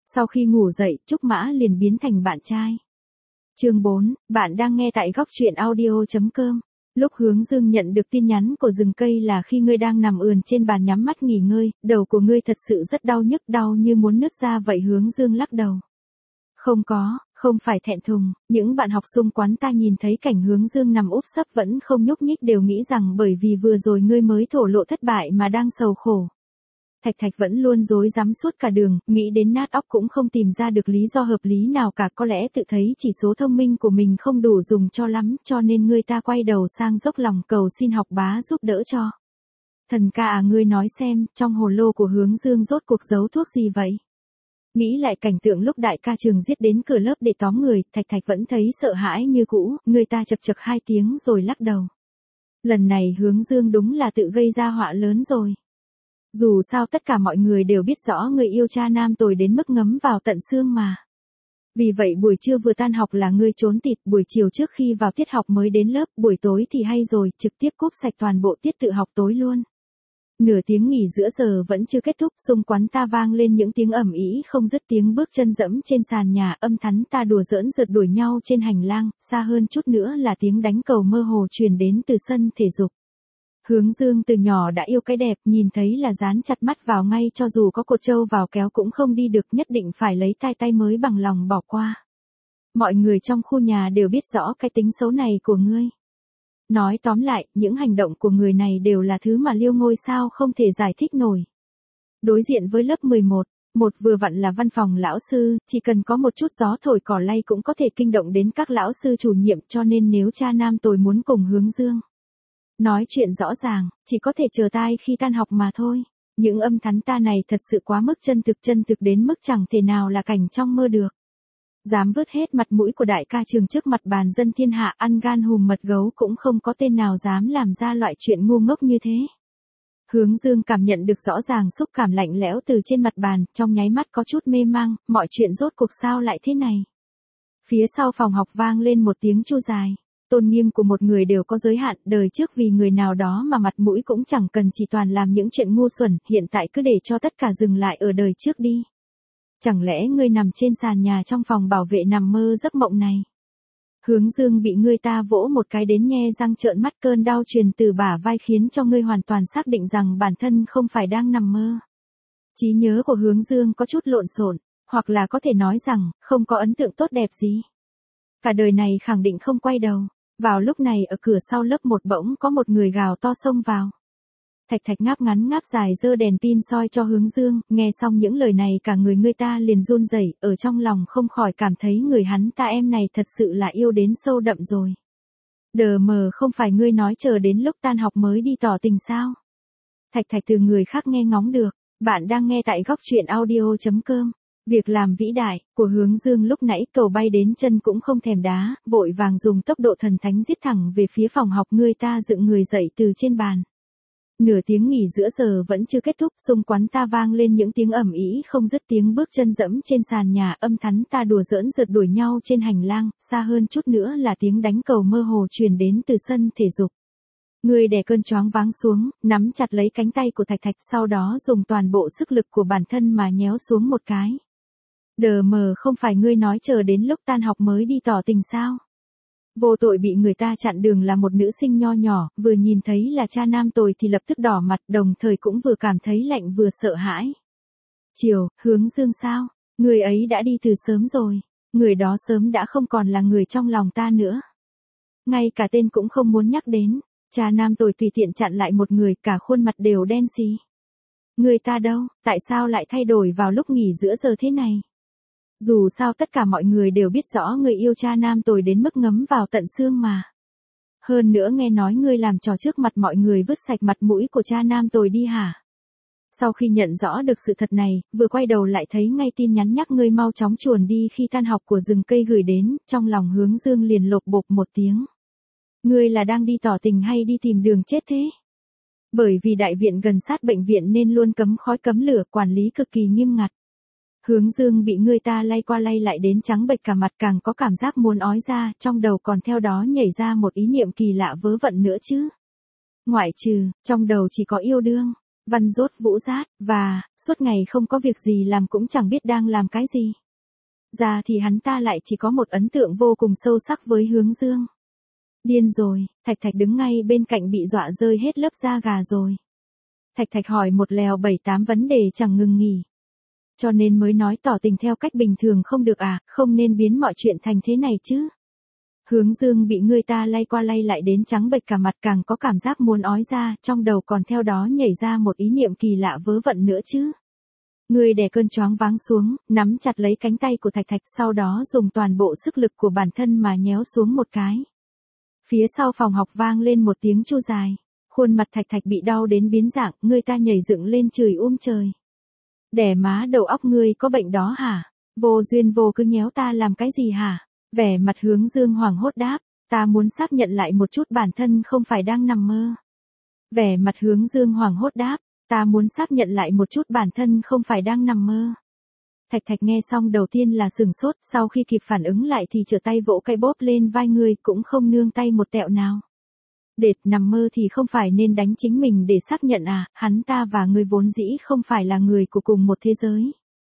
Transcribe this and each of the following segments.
Sau khi ngủ dậy, Trúc Mã liền biến thành bạn trai. Chương 4, bạn đang nghe tại góc truyện audio.com. Lúc Hướng Dương nhận được tin nhắn của rừng cây là khi ngươi đang nằm ườn trên bàn nhắm mắt nghỉ ngơi, đầu của ngươi thật sự rất đau nhức, đau như muốn nứt ra vậy. Hướng Dương lắc đầu. Không phải thẹn thùng, những bạn học xung quanh ta nhìn thấy cảnh Hướng Dương nằm úp sấp vẫn không nhúc nhích đều nghĩ rằng bởi vì vừa rồi ngươi mới thổ lộ thất bại mà đang sầu khổ. Thạch Thạch vẫn luôn rối rắm suốt cả đường, nghĩ đến nát óc cũng không tìm ra được lý do hợp lý nào cả, có lẽ tự thấy chỉ số thông minh của mình không đủ dùng cho lắm, cho nên người ta quay đầu sang dốc lòng cầu xin học bá giúp đỡ cho. Thần ca à, ngươi nói xem, trong hồ lô của Hướng Dương rốt cuộc giấu thuốc gì vậy? Nghĩ lại cảnh tượng lúc đại ca Trường giết đến cửa lớp để tóm người, Thạch Thạch vẫn thấy sợ hãi như cũ, người ta chật chật 2 tiếng rồi lắc đầu. Lần này Hướng Dương đúng là tự gây ra họa lớn rồi. Dù sao tất cả mọi người đều biết rõ người yêu cha nam tồi đến mức ngấm vào tận xương mà. Vì vậy buổi trưa vừa tan học là ngươi trốn tịt, buổi chiều trước khi vào tiết học mới đến lớp, buổi tối thì hay rồi, trực tiếp cúp sạch toàn bộ tiết tự học tối luôn. Nửa tiếng nghỉ giữa giờ vẫn chưa kết thúc, xung quanh ta vang lên những tiếng ầm ĩ không dứt, tiếng bước chân dẫm trên sàn nhà, âm thắn ta đùa giỡn rượt đuổi nhau trên hành lang, xa hơn chút nữa là tiếng đánh cầu mơ hồ truyền đến từ sân thể dục. Hướng Dương từ nhỏ đã yêu cái đẹp, nhìn thấy là dán chặt mắt vào ngay, cho dù có cột trâu vào kéo cũng không đi được, nhất định phải lấy tay mới bằng lòng bỏ qua. Mọi người trong khu nhà đều biết rõ cái tính xấu này của ngươi. Nói tóm lại, những hành động của người này đều là thứ mà Liêu Ngôi sao không thể giải thích nổi. Đối diện với lớp 11, một vừa vặn là văn phòng lão sư, chỉ cần có một chút gió thổi cỏ lay cũng có thể kinh động đến các lão sư chủ nhiệm, cho nên nếu cha nam tồi muốn cùng Hướng Dương nói chuyện rõ ràng, chỉ có thể chờ tai khi tan học mà thôi. Những âm thắn ta này thật sự quá mức chân thực đến mức chẳng thể nào là cảnh trong mơ được. Dám vớt hết mặt mũi của đại ca Trường trước mặt bàn dân thiên hạ, ăn gan hùm mật gấu cũng không có tên nào dám làm ra loại chuyện ngu ngốc như thế. Hướng Dương cảm nhận được rõ ràng xúc cảm lạnh lẽo từ trên mặt bàn, trong nháy mắt có chút mê mang, mọi chuyện rốt cuộc sao lại thế này. Phía sau phòng học vang lên một tiếng chu dài. Tôn nghiêm của một người đều có giới hạn, đời trước vì người nào đó mà mặt mũi cũng chẳng cần, chỉ toàn làm những chuyện ngu xuẩn, hiện tại cứ để cho tất cả dừng lại ở đời trước đi. Chẳng lẽ ngươi nằm trên sàn nhà trong phòng bảo vệ nằm mơ giấc mộng này? Hướng Dương bị người ta vỗ một cái đến nhe răng trợn mắt, cơn đau truyền từ bả vai khiến cho ngươi hoàn toàn xác định rằng bản thân không phải đang nằm mơ. Trí nhớ của Hướng Dương có chút lộn xộn, hoặc là có thể nói rằng không có ấn tượng tốt đẹp gì. Cả đời này khẳng định không quay đầu. Vào lúc này ở cửa sau lớp 1 bỗng có một người gào to xông vào. Thạch Thạch ngáp ngắn ngáp dài giơ đèn pin soi cho Hướng Dương, nghe xong những lời này cả người ta liền run rẩy, ở trong lòng không khỏi cảm thấy người hắn ta em này thật sự là yêu đến sâu đậm rồi. Đờ mờ, không phải ngươi nói chờ đến lúc tan học mới đi tỏ tình sao? Thạch Thạch từ người khác nghe ngóng được, bạn đang nghe tại góc truyện audio.com. Việc làm vĩ đại của Hướng Dương lúc nãy, cầu bay đến chân cũng không thèm đá, vội vàng dùng tốc độ thần thánh giết thẳng về phía phòng học, người ta dựng người dậy từ trên bàn. Nửa tiếng nghỉ giữa giờ vẫn chưa kết thúc, xung quanh ta vang lên những tiếng ầm ĩ không dứt, tiếng bước chân dẫm trên sàn nhà, âm thắn ta đùa giỡn rượt đuổi nhau trên hành lang, xa hơn chút nữa là tiếng đánh cầu mơ hồ truyền đến từ sân thể dục. Người đè cơn choáng váng xuống, nắm chặt lấy cánh tay của Thạch Thạch, sau đó dùng toàn bộ sức lực của bản thân mà nhéo xuống một cái. Đờ mờ, không phải ngươi nói chờ đến lúc tan học mới đi tỏ tình sao? Vô tội bị người ta chặn đường là một nữ sinh nho nhỏ, vừa nhìn thấy là cha nam tồi thì lập tức đỏ mặt, đồng thời cũng vừa cảm thấy lạnh vừa sợ hãi. Chiều, Hướng Dương sao? Người ấy đã đi từ sớm rồi. Người đó sớm đã không còn là người trong lòng ta nữa. Ngay cả tên cũng không muốn nhắc đến. Cha nam tồi tùy tiện chặn lại một người, cả khuôn mặt đều đen xì. Người ta đâu, tại sao lại thay đổi vào lúc nghỉ giữa giờ thế này? Dù sao tất cả mọi người đều biết rõ người yêu cha nam tồi đến mức ngấm vào tận xương mà. Hơn nữa nghe nói ngươi làm trò trước mặt mọi người vứt sạch mặt mũi của cha nam tồi đi hả? Sau khi nhận rõ được sự thật này, vừa quay đầu lại thấy ngay tin nhắn nhắc ngươi mau chóng chuồn đi khi tan học của rừng cây gửi đến, trong lòng Hướng Dương liền lộp bộp một tiếng. Ngươi là đang đi tỏ tình hay đi tìm đường chết thế? Bởi vì đại viện gần sát bệnh viện nên luôn cấm khói cấm lửa, quản lý cực kỳ nghiêm ngặt. Hướng Dương bị người ta lay qua lay lại đến trắng bệch cả mặt, càng có cảm giác muốn ói ra, trong đầu còn theo đó nhảy ra một ý niệm kỳ lạ vớ vẩn nữa chứ. Ngoại trừ, trong đầu chỉ có yêu đương. Văn rốt vũ rát, và, suốt ngày không có việc gì làm cũng chẳng biết đang làm cái gì. Ra thì hắn ta lại chỉ có một ấn tượng vô cùng sâu sắc với Hướng Dương. Điên rồi, Thạch Thạch đứng ngay bên cạnh bị dọa rơi hết lớp da gà rồi. Thạch Thạch hỏi một lèo 7-8 vấn đề chẳng ngừng nghỉ. Cho nên mới nói tỏ tình theo cách bình thường không được à, không nên biến mọi chuyện thành thế này chứ. Hướng Dương bị người ta lay qua lay lại đến trắng bệch cả mặt, càng có cảm giác muốn ói ra, trong đầu còn theo đó nhảy ra một ý niệm kỳ lạ vớ vẩn nữa chứ. Người đè cơn choáng váng xuống, nắm chặt lấy cánh tay của Thạch Thạch, sau đó dùng toàn bộ sức lực của bản thân mà nhéo xuống một cái. Phía sau phòng học vang lên một tiếng chu dài. Khuôn mặt Thạch Thạch bị đau đến biến dạng, người ta nhảy dựng lên chửi trời. Đẻ má đầu óc ngươi có bệnh đó hả? Vô duyên vô cứ nhéo ta làm cái gì hả? Vẻ mặt Hướng Dương hoảng hốt đáp, ta muốn xác nhận lại một chút bản thân không phải đang nằm mơ. Vẻ mặt Hướng Dương hoảng hốt đáp, ta muốn xác nhận lại một chút bản thân không phải đang nằm mơ. Thạch Thạch nghe xong đầu tiên là sửng sốt, sau khi kịp phản ứng lại thì trở tay vỗ cái bóp lên vai người, cũng không nương tay một tẹo nào. Đệt, nằm mơ thì không phải nên đánh chính mình để xác nhận à, hắn ta và người vốn dĩ không phải là người của cùng một thế giới.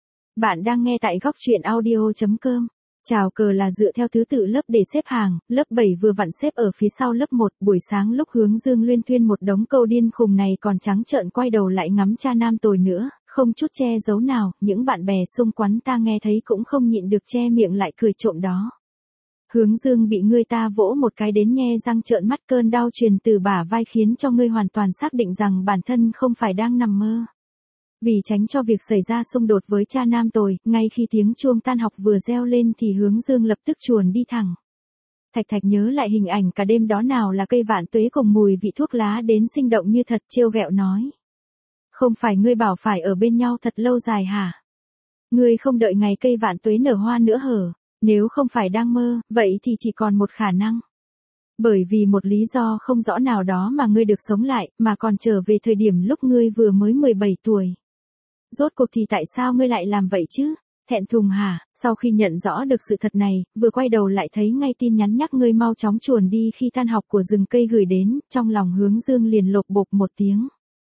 Bạn đang nghe tại góc truyện audio.com. Chào cờ là dựa theo thứ tự lớp để xếp hàng, lớp 7 vừa vặn xếp ở phía sau lớp 1, buổi sáng lúc Hướng Dương luyên thuyên một đống câu điên khùng này còn trắng trợn quay đầu lại ngắm cha nam tồi nữa, không chút che giấu nào, những bạn bè xung quanh ta nghe thấy cũng không nhịn được che miệng lại cười trộm đó. Hướng Dương bị người ta vỗ một cái đến nhe răng trợn mắt, cơn đau truyền từ bả vai khiến cho ngươi hoàn toàn xác định rằng bản thân không phải đang nằm mơ. Vì tránh cho việc xảy ra xung đột với cha nam tồi, ngay khi tiếng chuông tan học vừa reo lên thì Hướng Dương lập tức chuồn đi thẳng. Thạch Thạch nhớ lại hình ảnh cả đêm đó, nào là cây vạn tuế cùng mùi vị thuốc lá đến sinh động như thật, trêu ghẹo nói. Không phải ngươi bảo phải ở bên nhau thật lâu dài hả? Ngươi không đợi ngày cây vạn tuế nở hoa nữa hở? Nếu không phải đang mơ, vậy thì chỉ còn một khả năng. Bởi vì một lý do không rõ nào đó mà ngươi được sống lại, mà còn trở về thời điểm lúc ngươi vừa mới 17 tuổi. Rốt cuộc thì tại sao ngươi lại làm vậy chứ? Thẹn thùng hả? Sau khi nhận rõ được sự thật này, vừa quay đầu lại thấy ngay tin nhắn nhắc ngươi mau chóng chuồn đi khi tan học của rừng cây gửi đến, trong lòng Hướng Dương liền lộp bộp một tiếng.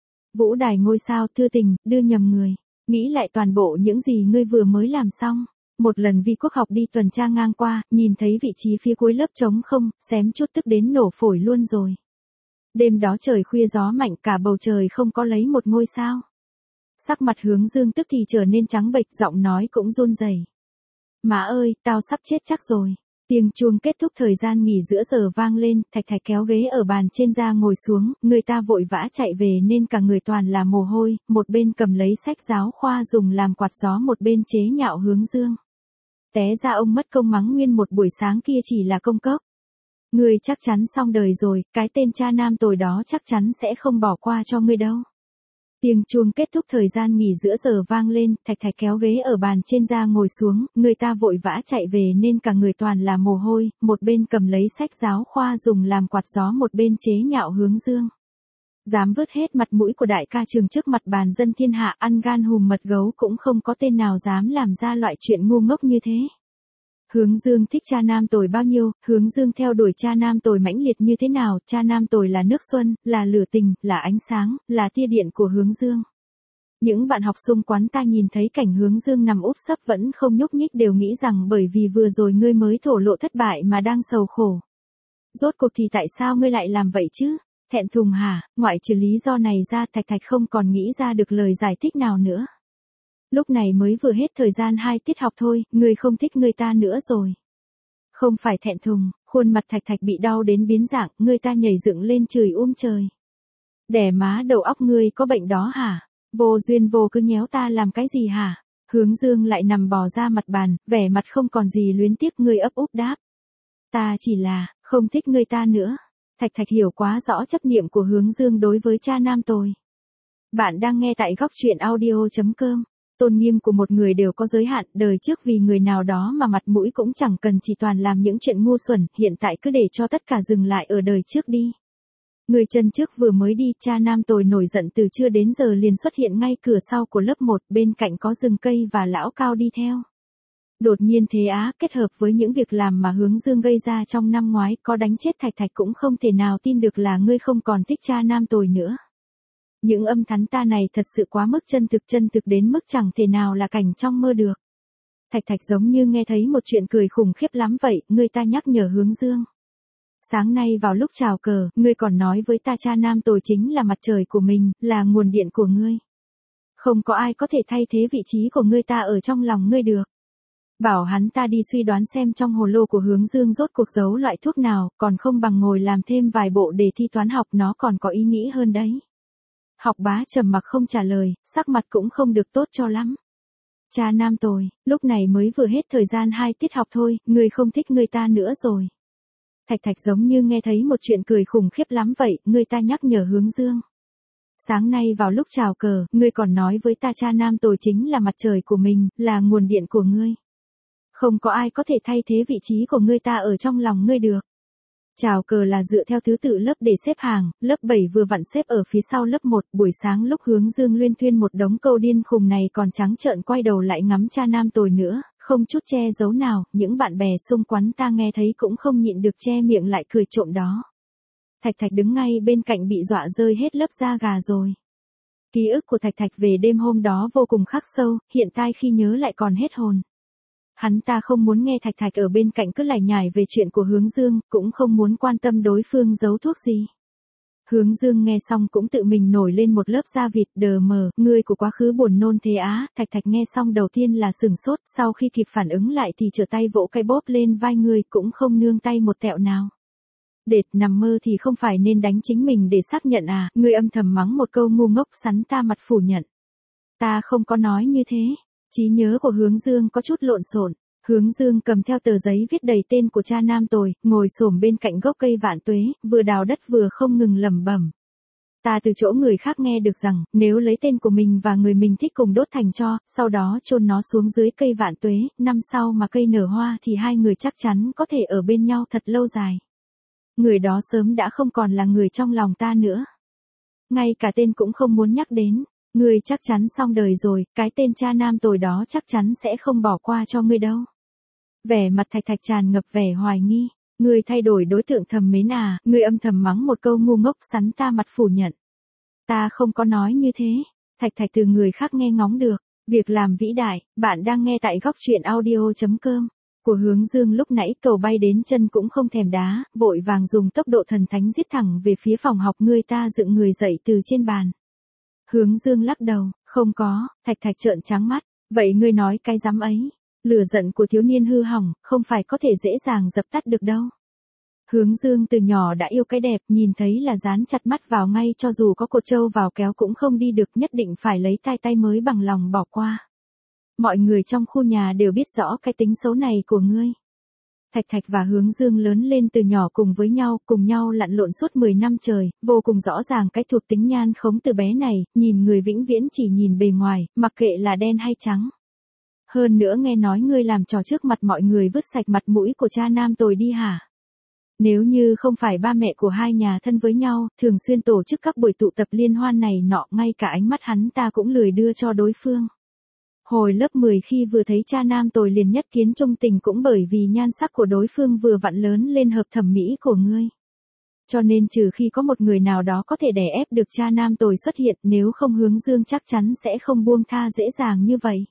Vũ đài ngôi sao thư tình, đưa nhầm người. Nghĩ lại toàn bộ những gì ngươi vừa mới làm xong. Một lần Vi Quốc học đi tuần tra ngang qua, nhìn thấy vị trí phía cuối lớp trống không, xém chút tức đến nổ phổi luôn rồi. Đêm đó trời khuya gió mạnh, cả bầu trời không có lấy một ngôi sao. Sắc mặt Hướng Dương tức thì trở nên trắng bệch, giọng nói cũng run rẩy. Má ơi, tao sắp chết chắc rồi. Tiếng chuông kết thúc thời gian nghỉ giữa giờ vang lên, Thạch Thạch kéo ghế ở bàn trên ra ngồi xuống, người ta vội vã chạy về nên cả người toàn là mồ hôi, một bên cầm lấy sách giáo khoa dùng làm quạt gió, một bên chế nhạo Hướng Dương. Té ra ông mất công mắng nguyên một buổi sáng kia chỉ là công cốc. Ngươi chắc chắn xong đời rồi, cái tên cha nam tồi đó chắc chắn sẽ không bỏ qua cho ngươi đâu. Tiếng chuông kết thúc thời gian nghỉ giữa giờ vang lên, Thạch Thạch kéo ghế ở bàn trên ra ngồi xuống, người ta vội vã chạy về nên cả người toàn là mồ hôi, một bên cầm lấy sách giáo khoa dùng làm quạt gió, một bên chế nhạo Hướng Dương. Dám vứt hết mặt mũi của đại ca trường trước mặt bàn dân thiên hạ, ăn gan hùm mật gấu cũng không có tên nào dám làm ra loại chuyện ngu ngốc như thế. Hướng Dương thích cha nam tồi bao nhiêu, Hướng Dương theo đuổi cha nam tồi mãnh liệt như thế nào, cha nam tồi là nước xuân, là lửa tình, là ánh sáng, là tia điện của Hướng Dương. Những bạn học xung quanh ta nhìn thấy cảnh Hướng Dương nằm úp sấp vẫn không nhúc nhích đều nghĩ rằng bởi vì vừa rồi ngươi mới thổ lộ thất bại mà đang sầu khổ. Rốt cuộc thì tại sao ngươi lại làm vậy chứ? Thẹn thùng hả? Ngoại trừ lý do này ra, Thạch Thạch không còn nghĩ ra được lời giải thích nào nữa. Lúc này mới vừa hết thời gian 2 tiết học thôi, ngươi không thích người ta nữa rồi. Không phải thẹn thùng, khuôn mặt Thạch Thạch bị đau đến biến dạng, người ta nhảy dựng lên chửi trời. Đẻ má đầu óc ngươi có bệnh đó hả? Vô duyên vô cứ nhéo ta làm cái gì hả? Hướng Dương lại nằm bò ra mặt bàn, vẻ mặt không còn gì luyến tiếc, ngươi ấp úp đáp. Ta chỉ là, không thích người ta nữa. Thạch Thạch hiểu quá rõ chấp niệm của Hướng Dương đối với cha nam tồi. Bạn đang nghe tại góc truyện audio.com. Tôn nghiêm của một người đều có giới hạn, đời trước vì người nào đó mà mặt mũi cũng chẳng cần, chỉ toàn làm những chuyện ngu xuẩn, hiện tại cứ để cho tất cả dừng lại ở đời trước đi. Người chân trước vừa mới đi, cha nam tồi nổi giận từ trưa đến giờ liền xuất hiện ngay cửa sau của lớp 1, bên cạnh có rừng cây và lão cao đi theo. Đột nhiên thế á, kết hợp với những việc làm mà Hướng Dương gây ra trong năm ngoái, có đánh chết Thạch Thạch cũng không thể nào tin được là ngươi không còn thích cha nam tồi nữa. Những âm thắn ta này thật sự quá mức chân thực đến mức chẳng thể nào là cảnh trong mơ được. Thạch Thạch giống như nghe thấy một chuyện cười khủng khiếp lắm vậy, người ta nhắc nhở Hướng Dương. Sáng nay vào lúc chào cờ, ngươi còn nói với ta cha nam tồi chính là mặt trời của mình, là nguồn điện của ngươi. Không có ai có thể thay thế vị trí của ngươi ta ở trong lòng ngươi được. Bảo hắn ta đi suy đoán xem trong hồ lô của Hướng Dương rốt cuộc giấu loại thuốc nào, còn không bằng ngồi làm thêm vài bộ đề thi toán học, nó còn có ý nghĩ hơn đấy. Học Bá trầm mặc không trả lời, sắc mặt cũng không được tốt cho lắm. Cha nam tồi, lúc này mới vừa hết thời gian 2 tiết học thôi, ngươi không thích người ta nữa rồi. Thạch Thạch giống như nghe thấy một chuyện cười khủng khiếp lắm vậy, người ta nhắc nhở Hướng Dương. Sáng nay vào lúc chào cờ, ngươi còn nói với ta cha nam tồi chính là mặt trời của mình, là nguồn điện của ngươi. Không có ai có thể thay thế vị trí của ngươi ta ở trong lòng ngươi được. Chào cờ là dựa theo thứ tự lớp để xếp hàng, lớp 7 vừa vặn xếp ở phía sau lớp 1, buổi sáng lúc Hướng Dương luyên thuyên một đống câu điên khùng này còn trắng trợn quay đầu lại ngắm cha nam tồi nữa, không chút che giấu nào, những bạn bè xung quanh ta nghe thấy cũng không nhịn được che miệng lại cười trộm đó. Thạch Thạch đứng ngay bên cạnh bị dọa rơi hết lớp da gà rồi. Ký ức của Thạch Thạch về đêm hôm đó vô cùng khắc sâu, hiện tại khi nhớ lại còn hết hồn. Hắn ta không muốn nghe Thạch Thạch ở bên cạnh cứ lải nhải về chuyện của Hướng Dương, cũng không muốn quan tâm đối phương giấu thuốc gì. Hướng Dương nghe xong cũng tự mình nổi lên một lớp da vịt đờ mờ, ngươi của quá khứ buồn nôn thế á. Thạch Thạch nghe xong đầu tiên là sừng sốt, sau khi kịp phản ứng lại thì trở tay vỗ cái bóp lên vai ngươi, cũng không nương tay một tẹo nào. Đệt, nằm mơ thì không phải nên đánh chính mình để xác nhận à, ngươi âm thầm mắng một câu ngu ngốc, sắn ta mặt phủ nhận. Ta không có nói như thế. Trí nhớ của Hướng Dương có chút lộn xộn. Hướng Dương cầm theo tờ giấy viết đầy tên của cha nam tồi, ngồi xổm bên cạnh gốc cây vạn tuế, vừa đào đất vừa không ngừng lẩm bẩm. Ta từ chỗ người khác nghe được rằng, nếu lấy tên của mình và người mình thích cùng đốt thành tro, sau đó chôn nó xuống dưới cây vạn tuế, năm sau mà cây nở hoa thì hai người chắc chắn có thể ở bên nhau thật lâu dài. Người đó sớm đã không còn là người trong lòng ta nữa. Ngay cả tên cũng không muốn nhắc đến. Ngươi chắc chắn xong đời rồi, cái tên cha nam tồi đó chắc chắn sẽ không bỏ qua cho ngươi đâu. Vẻ mặt Thạch Thạch tràn ngập vẻ hoài nghi. Ngươi thay đổi đối tượng thầm mến à, ngươi âm thầm mắng một câu ngu ngốc, sắn ta mặt phủ nhận. Ta không có nói như thế. Thạch Thạch từ người khác nghe ngóng được. Việc làm vĩ đại, bạn đang nghe tại góc truyện audio.com. Của Hướng Dương lúc nãy cầu bay đến chân cũng không thèm đá, vội vàng dùng tốc độ thần thánh giết thẳng về phía phòng học, ngươi ta dựng người dậy từ trên bàn. Hướng Dương lắc đầu, không có. Thạch Thạch trợn trắng mắt, vậy ngươi nói cái dám ấy. Lửa giận của thiếu niên hư hỏng, không phải có thể dễ dàng dập tắt được đâu. Hướng Dương từ nhỏ đã yêu cái đẹp, nhìn thấy là dán chặt mắt vào ngay, cho dù có cột trâu vào kéo cũng không đi được, nhất định phải lấy tay mới bằng lòng bỏ qua. Mọi người trong khu nhà đều biết rõ cái tính xấu này của ngươi. Thạch Thạch và Hướng Dương lớn lên từ nhỏ cùng nhau lặn lộn suốt 10 năm trời, vô cùng rõ ràng cái thuộc tính nhan khống từ bé này, nhìn người vĩnh viễn chỉ nhìn bề ngoài, mặc kệ là đen hay trắng. Hơn nữa nghe nói ngươi làm trò trước mặt mọi người vứt sạch mặt mũi của cha nam tồi đi hả? Nếu như không phải ba mẹ của hai nhà thân với nhau, thường xuyên tổ chức các buổi tụ tập liên hoan này nọ, ngay cả ánh mắt hắn ta cũng lười đưa cho đối phương. Hồi lớp 10 khi vừa thấy cha nam tồi liền nhất kiến trung tình, cũng bởi vì nhan sắc của đối phương vừa vặn lớn lên hợp thẩm mỹ của ngươi. Cho nên trừ khi có một người nào đó có thể đè ép được cha nam tồi xuất hiện, nếu không Hướng Dương chắc chắn sẽ không buông tha dễ dàng như vậy.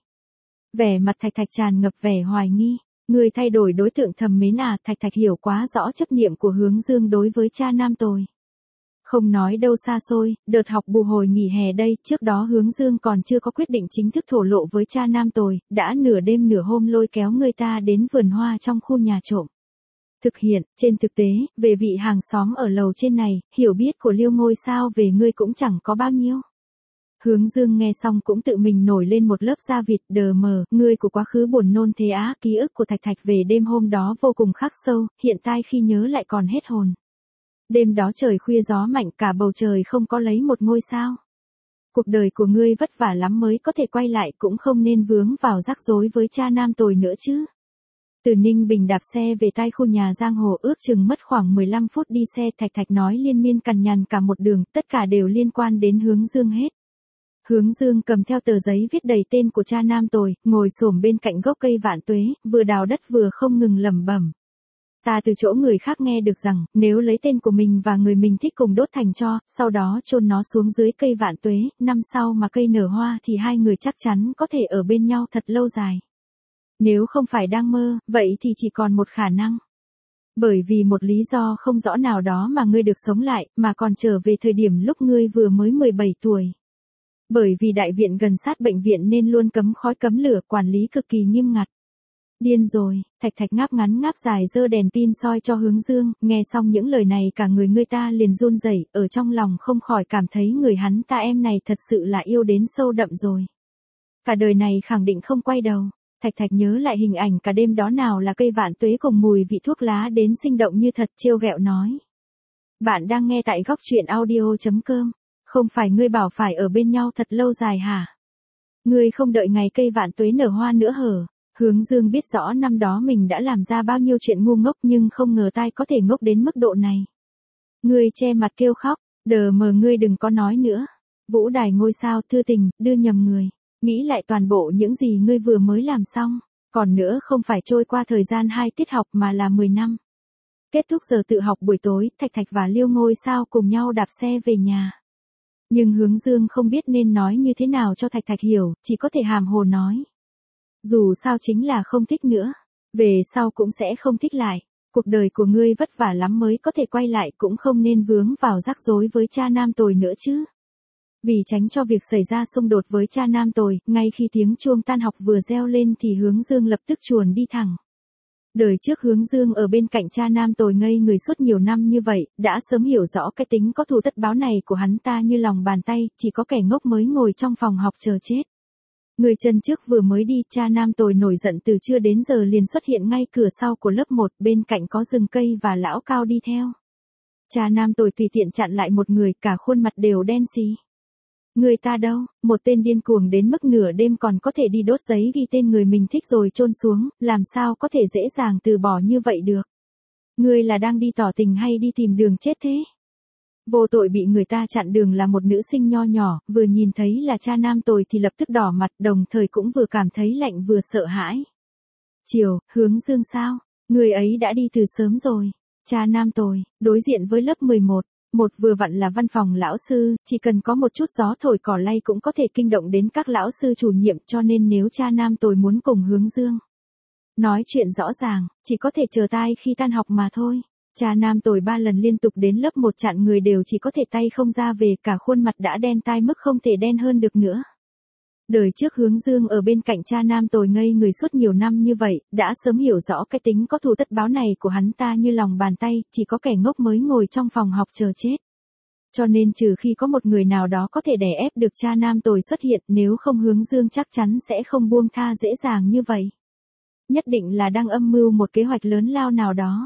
Vẻ mặt Thạch Thạch tràn ngập vẻ hoài nghi. Ngươi thay đổi đối tượng thầm mến à? Thạch Thạch hiểu quá rõ chấp niệm của Hướng Dương đối với cha nam tồi. Không nói đâu xa xôi, đợt học bù hồi nghỉ hè đây, trước đó Hướng Dương còn chưa có quyết định chính thức thổ lộ với cha nam tồi, đã nửa đêm nửa hôm lôi kéo người ta đến vườn hoa trong khu nhà trộm. Thực hiện, trên thực tế, về vị hàng xóm ở lầu trên này, hiểu biết của Liêu ngôi sao về ngươi cũng chẳng có bao nhiêu. Hướng Dương nghe xong cũng tự mình nổi lên một lớp da vịt đờ mờ, ngươi của quá khứ buồn nôn thế á. Ký ức của Thạch Thạch về đêm hôm đó vô cùng khắc sâu, hiện tại khi nhớ lại còn hết hồn. Đêm đó trời khuya gió mạnh, cả bầu trời không có lấy một ngôi sao. Cuộc đời của ngươi vất vả lắm mới có thể quay lại, cũng không nên vướng vào rắc rối với cha nam tồi nữa chứ. Từ Ninh Bình đạp xe về tai khu nhà giang hồ ước chừng mất khoảng 15 phút đi xe. Thạch Thạch nói liên miên cằn nhằn cả một đường, tất cả đều liên quan đến Hướng Dương hết. Hướng Dương cầm theo tờ giấy viết đầy tên của cha nam tồi, ngồi xổm bên cạnh gốc cây vạn tuế, vừa đào đất vừa không ngừng lẩm bẩm. Ta từ chỗ người khác nghe được rằng, nếu lấy tên của mình và người mình thích cùng đốt thành tro, sau đó chôn nó xuống dưới cây vạn tuế, năm sau mà cây nở hoa thì hai người chắc chắn có thể ở bên nhau thật lâu dài. Nếu không phải đang mơ, vậy thì chỉ còn một khả năng. Bởi vì một lý do không rõ nào đó mà ngươi được sống lại, mà còn trở về thời điểm lúc ngươi vừa mới 17 tuổi. Bởi vì đại viện gần sát bệnh viện nên luôn cấm khói cấm lửa, quản lý cực kỳ nghiêm ngặt. Điên rồi, Thạch Thạch ngáp ngắn ngáp dài giơ đèn pin soi cho Hướng Dương, nghe xong những lời này cả người ta liền run rẩy, ở trong lòng không khỏi cảm thấy người hắn ta em này thật sự là yêu đến sâu đậm rồi. Cả đời này khẳng định không quay đầu. Thạch Thạch nhớ lại hình ảnh cả đêm đó, nào là cây vạn tuế cùng mùi vị thuốc lá đến sinh động như thật, trêu ghẹo nói. Bạn đang nghe tại góc truyện audio.com. Không phải ngươi bảo phải ở bên nhau thật lâu dài hả? Ngươi không đợi ngày cây vạn tuế nở hoa nữa hở? Hướng Dương biết rõ năm đó mình đã làm ra bao nhiêu chuyện ngu ngốc nhưng không ngờ tai có thể ngốc đến mức độ này. Ngươi che mặt kêu khóc, đờ mờ ngươi đừng có nói nữa. Vũ đài ngôi sao thư tình, đưa nhầm người. Nghĩ lại toàn bộ những gì ngươi vừa mới làm xong. Còn nữa không phải trôi qua thời gian 2 tiết học mà là 10 năm. Kết thúc giờ tự học buổi tối, Thạch Thạch và Liêu ngôi sao cùng nhau đạp xe về nhà. Nhưng Hướng Dương không biết nên nói như thế nào cho Thạch Thạch hiểu, chỉ có thể hàm hồ nói. Dù sao chính là không thích nữa. Về sau cũng sẽ không thích lại. Cuộc đời của ngươi vất vả lắm mới có thể quay lại, cũng không nên vướng vào rắc rối với cha nam tồi nữa chứ. Vì tránh cho việc xảy ra xung đột với cha nam tồi, ngay khi tiếng chuông tan học vừa reo lên thì Hướng Dương lập tức chuồn đi thẳng. Đời trước Hướng Dương ở bên cạnh cha nam tồi ngây người suốt nhiều năm như vậy, đã sớm hiểu rõ cái tính có thù tất báo này của hắn ta như lòng bàn tay, chỉ có kẻ ngốc mới ngồi trong phòng học chờ chết. Người chân trước vừa mới đi, cha nam tồi nổi giận từ trưa đến giờ liền xuất hiện ngay cửa sau của lớp 1, bên cạnh có rừng cây và lão cao đi theo. Cha nam tồi tùy tiện chặn lại một người, cả khuôn mặt đều đen xì. Người ta đâu, một tên điên cuồng đến mức nửa đêm còn có thể đi đốt giấy ghi tên người mình thích rồi chôn xuống, làm sao có thể dễ dàng từ bỏ như vậy được. Ngươi là đang đi tỏ tình hay đi tìm đường chết thế? Vô tội bị người ta chặn đường là một nữ sinh nho nhỏ, vừa nhìn thấy là cha nam tồi thì lập tức đỏ mặt, đồng thời cũng vừa cảm thấy lạnh vừa sợ hãi. Chiều, Hướng Dương sao? Người ấy đã đi từ sớm rồi. Cha nam tồi, đối diện với lớp 11. Một vừa vặn là văn phòng lão sư, chỉ cần có một chút gió thổi cỏ lay cũng có thể kinh động đến các lão sư chủ nhiệm, cho nên nếu cha nam tồi muốn cùng Hướng Dương nói chuyện rõ ràng, chỉ có thể chờ tai khi tan học mà thôi. Cha nam tồi 3 lần liên tục đến lớp 1 chặn người đều chỉ có thể tay không ra về, cả khuôn mặt đã đen tai mức không thể đen hơn được nữa. Đời trước Hướng Dương ở bên cạnh cha nam tồi ngây người suốt nhiều năm như vậy, đã sớm hiểu rõ cái tính có thù tất báo này của hắn ta như lòng bàn tay, chỉ có kẻ ngốc mới ngồi trong phòng học chờ chết. Cho nên trừ khi có một người nào đó có thể đè ép được cha nam tồi xuất hiện, nếu không Hướng Dương chắc chắn sẽ không buông tha dễ dàng như vậy. Nhất định là đang âm mưu một kế hoạch lớn lao nào đó.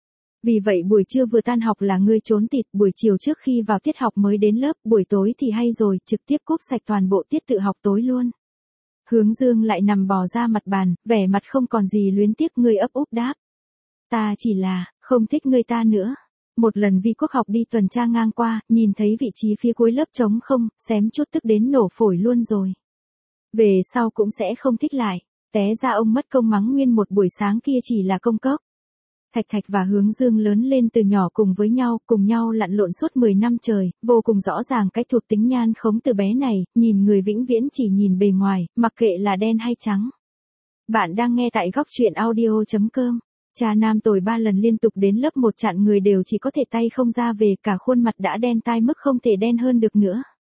Vì vậy buổi trưa vừa tan học là ngươi trốn tịt, buổi chiều trước khi vào tiết học mới đến lớp, buổi tối thì hay rồi, trực tiếp cúp sạch toàn bộ tiết tự học tối luôn. Hướng Dương lại nằm bò ra mặt bàn, vẻ mặt không còn gì luyến tiếc, ngươi ấp úp đáp. Ta chỉ là, không thích ngươi ta nữa. Một lần Vi Quốc học đi tuần tra ngang qua, nhìn thấy vị trí phía cuối lớp trống không, xém chút tức đến nổ phổi luôn rồi. Về sau cũng sẽ không thích lại, té ra ông mất công mắng nguyên một buổi sáng kia chỉ là công cốc. Thạch Thạch và Hướng Dương lớn lên từ nhỏ cùng nhau lặn lộn suốt 10 năm trời, vô cùng rõ ràng cách thuộc tính nhan khống từ bé này, nhìn người vĩnh viễn chỉ nhìn bề ngoài, mặc kệ là đen hay trắng. Bạn đang nghe tại góc truyện audio.com. Cha nam tồi 3 lần liên tục đến lớp 1 chặn người đều chỉ có thể tay không ra về, cả khuôn mặt đã đen tai mức không thể đen hơn được nữa.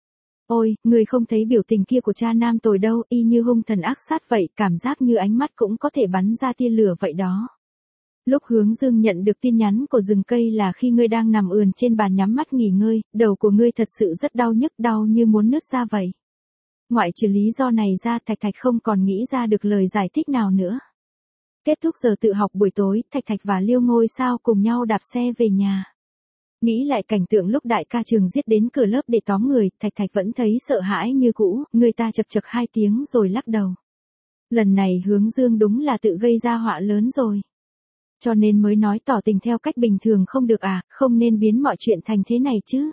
Ôi, người không thấy biểu tình kia của cha nam tồi đâu, y như hung thần ác sát vậy, cảm giác như ánh mắt cũng có thể bắn ra tia lửa vậy đó. Lúc Hướng Dương nhận được tin nhắn của rừng cây là khi ngươi đang nằm ườn trên bàn nhắm mắt nghỉ ngơi, đầu của ngươi thật sự rất đau nhức, đau như muốn nứt ra vậy. Ngoại trừ lý do này ra, Thạch Thạch không còn nghĩ ra được lời giải thích nào nữa. Kết thúc giờ tự học buổi tối, Thạch Thạch và Liêu ngôi sao cùng nhau đạp xe về nhà. Nghĩ lại cảnh tượng lúc đại ca Trường giết đến cửa lớp để tóm người, Thạch Thạch vẫn thấy sợ hãi như cũ, người ta chật chật 2 tiếng rồi lắc đầu. Lần này Hướng Dương đúng là tự gây ra họa lớn rồi. Cho nên mới nói tỏ tình theo cách bình thường không được à, không nên biến mọi chuyện thành thế này chứ.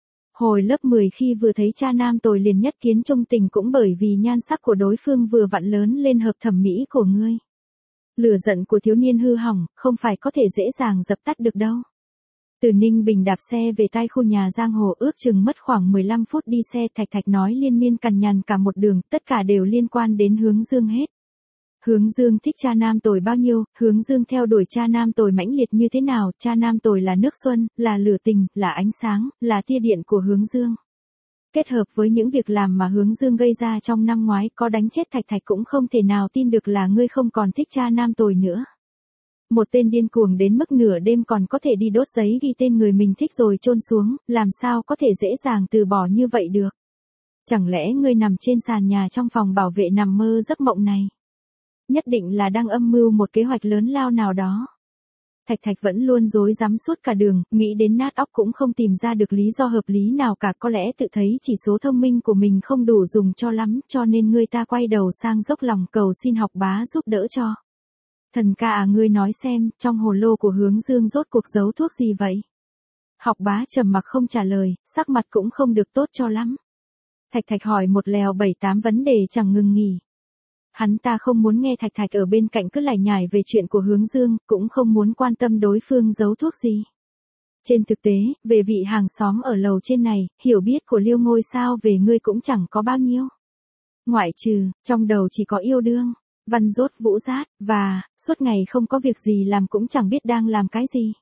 Hồi lớp 10 khi vừa thấy cha nam tồi liền nhất kiến trung tình cũng bởi vì nhan sắc của đối phương vừa vặn lớn lên hợp thẩm mỹ của ngươi. Lửa giận của thiếu niên hư hỏng, không phải có thể dễ dàng dập tắt được đâu. Từ Ninh Bình đạp xe về tai khu nhà Giang Hồ ước chừng mất khoảng 15 phút đi xe. Thạch Thạch nói liên miên cằn nhằn cả một đường, tất cả đều liên quan đến Hướng Dương hết. Hướng Dương thích cha nam tồi bao nhiêu, Hướng Dương theo đuổi cha nam tồi mãnh liệt như thế nào, cha nam tồi là nước xuân, là lửa tình, là ánh sáng, là tia điện của Hướng Dương. Kết hợp với những việc làm mà Hướng Dương gây ra trong năm ngoái, có đánh chết Thạch Thạch cũng không thể nào tin được là ngươi không còn thích cha nam tồi nữa. Một tên điên cuồng đến mức nửa đêm còn có thể đi đốt giấy ghi tên người mình thích rồi chôn xuống, làm sao có thể dễ dàng từ bỏ như vậy được. Chẳng lẽ ngươi nằm trên sàn nhà trong phòng bảo vệ nằm mơ giấc mộng này? Nhất định là đang âm mưu một kế hoạch lớn lao nào đó. Thạch Thạch vẫn luôn rối rắm suốt cả đường, nghĩ đến nát óc cũng không tìm ra được lý do hợp lý nào cả, có lẽ tự thấy chỉ số thông minh của mình không đủ dùng cho lắm, cho nên người ta quay đầu sang dốc lòng cầu xin Học Bá giúp đỡ cho. Thần ca à, ngươi nói xem, trong hồ lô của Hướng Dương rốt cuộc giấu thuốc gì vậy? Học Bá trầm mặc không trả lời, sắc mặt cũng không được tốt cho lắm. Thạch Thạch hỏi một lèo 7-8 vấn đề chẳng ngừng nghỉ. Hắn ta không muốn nghe Thạch Thạch ở bên cạnh cứ lải nhải về chuyện của Hướng Dương, cũng không muốn quan tâm đối phương giấu thuốc gì. Trên thực tế, về vị hàng xóm ở lầu trên này, hiểu biết của Liêu Ngôi Sao về ngươi cũng chẳng có bao nhiêu. Ngoại trừ, trong đầu chỉ có yêu đương, văn dốt vũ dát, và, suốt ngày không có việc gì làm cũng chẳng biết đang làm cái gì.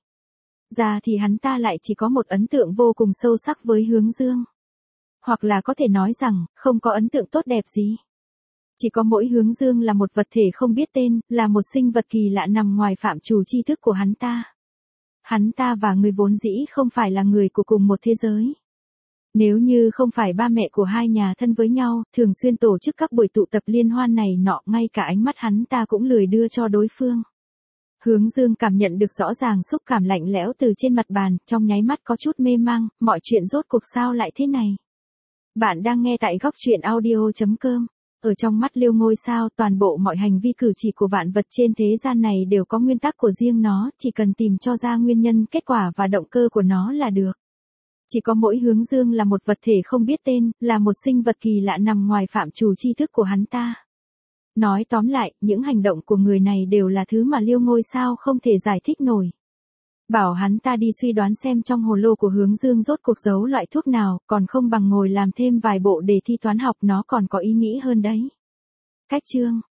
Ra thì hắn ta lại chỉ có một ấn tượng vô cùng sâu sắc với Hướng Dương. Hoặc là có thể nói rằng, không có ấn tượng tốt đẹp gì. Chỉ có mỗi Hướng Dương là một vật thể không biết tên, là một sinh vật kỳ lạ nằm ngoài phạm trù tri thức của hắn ta. Hắn ta và người vốn dĩ không phải là người của cùng một thế giới. Nếu như không phải ba mẹ của hai nhà thân với nhau, thường xuyên tổ chức các buổi tụ tập liên hoan này nọ, ngay cả ánh mắt hắn ta cũng lười đưa cho đối phương. Hướng Dương cảm nhận được rõ ràng xúc cảm lạnh lẽo từ trên mặt bàn, trong nháy mắt có chút mê mang, mọi chuyện rốt cuộc sao lại thế này. Bạn đang nghe tại góc truyện audio.com. Ở trong mắt Liêu Ngôi Sao, toàn bộ mọi hành vi cử chỉ của vạn vật trên thế gian này đều có nguyên tắc của riêng nó, chỉ cần tìm cho ra nguyên nhân, kết quả và động cơ của nó là được. Chỉ có mỗi Hướng Dương là một vật thể không biết tên, là một sinh vật kỳ lạ nằm ngoài phạm trù tri thức của hắn ta. Nói tóm lại, những hành động của người này đều là thứ mà Liêu Ngôi Sao không thể giải thích nổi. Bảo hắn ta đi suy đoán xem trong hồ lô của Hướng Dương rốt cuộc giấu loại thuốc nào, còn không bằng ngồi làm thêm vài bộ đề thi toán học, nó còn có ý nghĩ hơn đấy. Cách chương